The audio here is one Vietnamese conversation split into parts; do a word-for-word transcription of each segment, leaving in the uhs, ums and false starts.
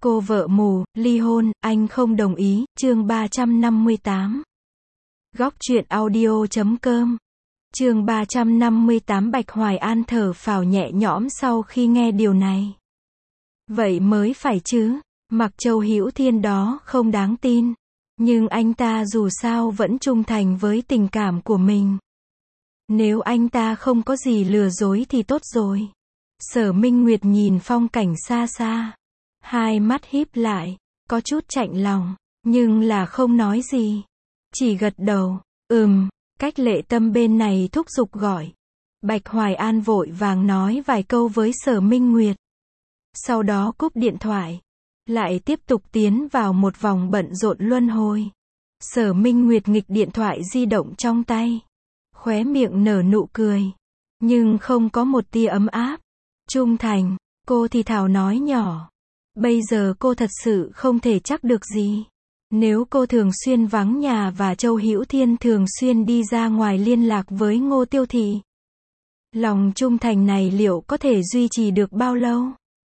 Cô vợ mù, ly hôn, anh không đồng ý, chương ba trăm năm mươi tám. Góc truyện audio chấm com. Chương ba trăm năm mươi tám. Bạch Hoài An thở phào nhẹ nhõm sau khi nghe điều này. Vậy mới phải chứ, mặc Châu Hữu Thiên đó không đáng tin, nhưng anh ta dù sao vẫn trung thành với tình cảm của mình. Nếu anh ta không có gì lừa dối thì tốt rồi. Sở Minh Nguyệt nhìn phong cảnh xa xa, hai mắt híp lại, có chút chạnh lòng, nhưng là không nói gì, chỉ gật đầu. Ừm. Cách Lệ Tâm bên này thúc giục gọi. Bạch Hoài An vội vàng nói vài câu với Sở Minh Nguyệt, sau đó cúp điện thoại, lại tiếp tục tiến vào một vòng bận rộn luân hồi. Sở Minh Nguyệt nghịch điện thoại di động trong tay, khóe miệng nở nụ cười, nhưng không có một tia ấm áp. Trung thành, cô thì thào nói nhỏ. Bây giờ cô thật sự không thể chắc được gì. Nếu cô thường xuyên vắng nhà và Châu Hữu Thiên thường xuyên đi ra ngoài liên lạc với Ngô Tiêu Thị, lòng trung thành này liệu có thể duy trì được bao lâu?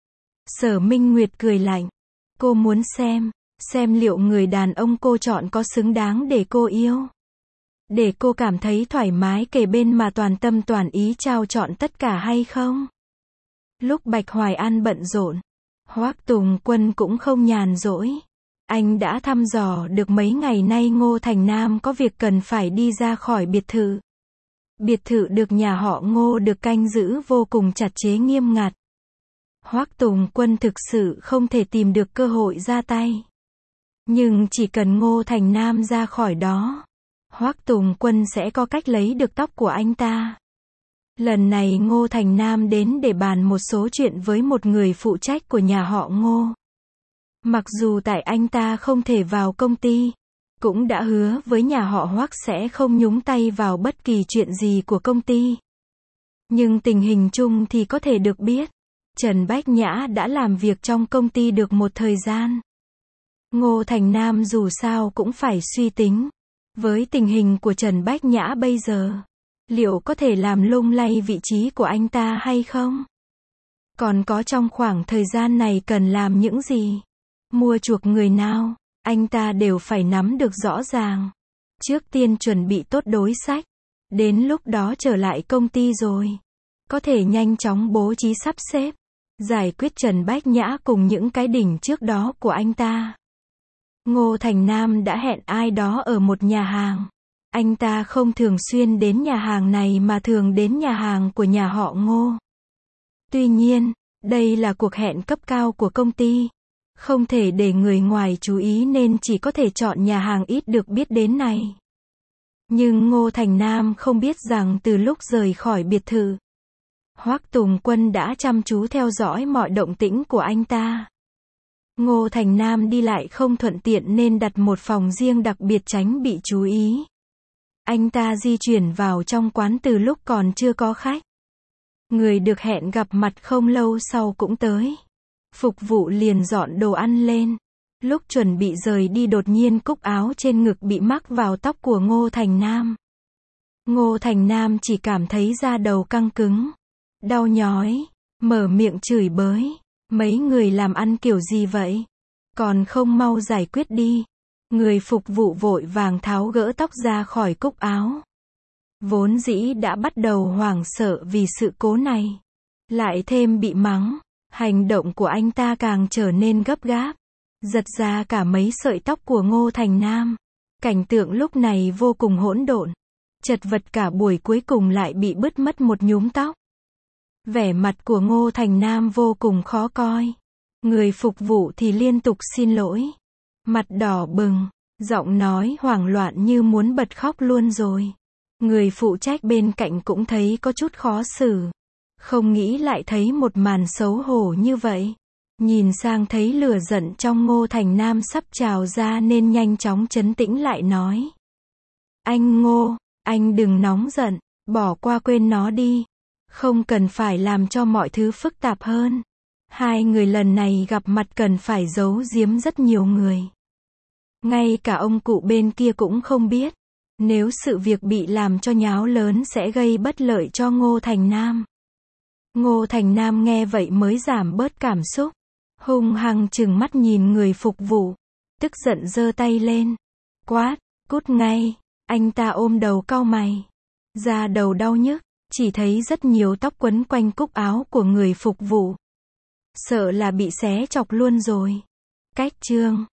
Sở Minh Nguyệt cười lạnh. Cô muốn xem, xem liệu người đàn ông cô chọn có xứng đáng để cô yêu, để cô cảm thấy thoải mái kề bên mà toàn tâm toàn ý trao trọn tất cả hay không? Lúc Bạch Hoài An bận rộn, Hoắc Tùng Quân cũng không nhàn rỗi. Anh đã thăm dò được mấy ngày nay Ngô Thành Nam có việc cần phải đi ra khỏi biệt thự. Biệt thự được nhà họ Ngô được canh giữ vô cùng chặt chẽ nghiêm ngặt. Hoắc Tùng Quân thực sự không thể tìm được cơ hội ra tay. Nhưng chỉ cần Ngô Thành Nam ra khỏi đó, Hoắc Tùng Quân sẽ có cách lấy được tóc của anh ta. Lần này Ngô Thành Nam đến để bàn một số chuyện với một người phụ trách của nhà họ Ngô. Mặc dù tại anh ta không thể vào công ty, cũng đã hứa với nhà họ Hoắc sẽ không nhúng tay vào bất kỳ chuyện gì của công ty. Nhưng tình hình chung thì có thể được biết, Trần Bách Nhã đã làm việc trong công ty được một thời gian. Ngô Thành Nam dù sao cũng phải suy tính, với tình hình của Trần Bách Nhã bây giờ, liệu có thể làm lung lay vị trí của anh ta hay không? Còn có trong khoảng thời gian này cần làm những gì? Mua chuộc người nào, anh ta đều phải nắm được rõ ràng. Trước tiên chuẩn bị tốt đối sách, đến lúc đó trở lại công ty rồi, có thể nhanh chóng bố trí sắp xếp, giải quyết Trần Bách Nhã cùng những cái đỉnh trước đó của anh ta. Ngô Thành Nam đã hẹn ai đó ở một nhà hàng. Anh ta không thường xuyên đến nhà hàng này mà thường đến nhà hàng của nhà họ Ngô. Tuy nhiên, đây là cuộc hẹn cấp cao của công ty, không thể để người ngoài chú ý nên chỉ có thể chọn nhà hàng ít được biết đến này. Nhưng Ngô Thành Nam không biết rằng từ lúc rời khỏi biệt thự, Hoắc Tùng Quân đã chăm chú theo dõi mọi động tĩnh của anh ta. Ngô Thành Nam đi lại không thuận tiện nên đặt một phòng riêng đặc biệt tránh bị chú ý. Anh ta di chuyển vào trong quán từ lúc còn chưa có khách. Người được hẹn gặp mặt không lâu sau cũng tới. Phục vụ liền dọn đồ ăn lên. Lúc chuẩn bị rời đi đột nhiên cúc áo trên ngực bị mắc vào tóc của Ngô Thành Nam. Ngô Thành Nam chỉ cảm thấy da đầu căng cứng, đau nhói, mở miệng chửi bới. Mấy người làm ăn kiểu gì vậy? Còn không mau giải quyết đi. Người phục vụ vội vàng tháo gỡ tóc ra khỏi cúc áo. Vốn dĩ đã bắt đầu hoảng sợ vì sự cố này, lại thêm bị mắng, hành động của anh ta càng trở nên gấp gáp, giật ra cả mấy sợi tóc của Ngô Thành Nam. Cảnh tượng lúc này vô cùng hỗn độn, chật vật cả buổi cuối cùng lại bị bứt mất một nhúm tóc. Vẻ mặt của Ngô Thành Nam vô cùng khó coi. Người phục vụ thì liên tục xin lỗi, mặt đỏ bừng, giọng nói hoảng loạn như muốn bật khóc luôn rồi. Người phụ trách bên cạnh cũng thấy có chút khó xử, không nghĩ lại thấy một màn xấu hổ như vậy. Nhìn sang thấy lửa giận trong Ngô Thành Nam sắp trào ra nên nhanh chóng trấn tĩnh lại nói. Anh Ngô, anh đừng nóng giận, bỏ qua quên nó đi. Không cần phải làm cho mọi thứ phức tạp hơn. Hai người lần này gặp mặt cần phải giấu giếm rất nhiều người. Ngay cả ông cụ bên kia cũng không biết. Nếu sự việc bị làm cho nháo lớn sẽ gây bất lợi cho Ngô Thành Nam. Ngô Thành Nam nghe vậy mới giảm bớt cảm xúc. hung hăng trừng mắt nhìn người phục vụ, tức giận giơ tay lên, quát, cút ngay, anh ta ôm đầu cau mày, da đầu đau nhức, chỉ thấy rất nhiều tóc quấn quanh cúc áo của người phục vụ. Sợ là bị xé chọc luôn rồi. Cách chương